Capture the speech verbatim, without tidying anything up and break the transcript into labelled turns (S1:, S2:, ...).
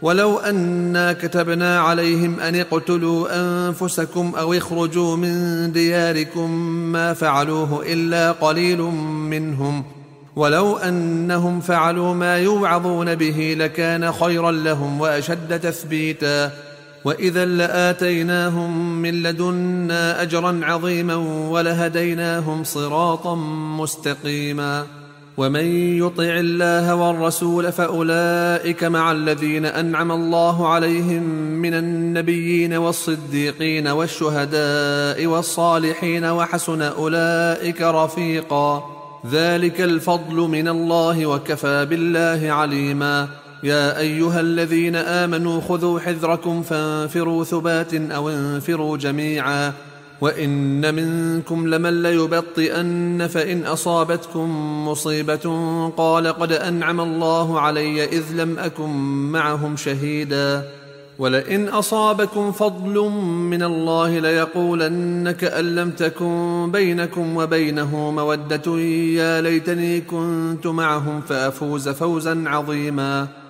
S1: ولو أنا كتبنا عليهم أن اقتلوا أنفسكم أو اخرجوا من دياركم ما فعلوه إلا قليل منهم، ولو أنهم فعلوا ما يوعظون به لكان خيرا لهم وأشد تثبيتا، وإذا لآتيناهم من لدنا أجرا عظيما ولهديناهم صراطا مستقيما. ومن يطع الله والرسول فأولئك مع الذين أنعم الله عليهم من النبيين والصديقين والشهداء والصالحين وحسن أولئك رفيقا، ذلك الفضل من الله وكفى بالله عليما. يا أيها الذين آمنوا خذوا حذركم فانفروا ثبات أو انفروا جميعا، وإن منكم لمن ليبطئن فإن أصابتكم مصيبة قال قد أنعم الله علي إذ لم أكن معهم شهيدا، ولئن أصابكم فضل من الله ليقولن كأن لم تكن بينكم وبينه مودة يا ليتني كنت معهم فأفوز فوزا عظيما.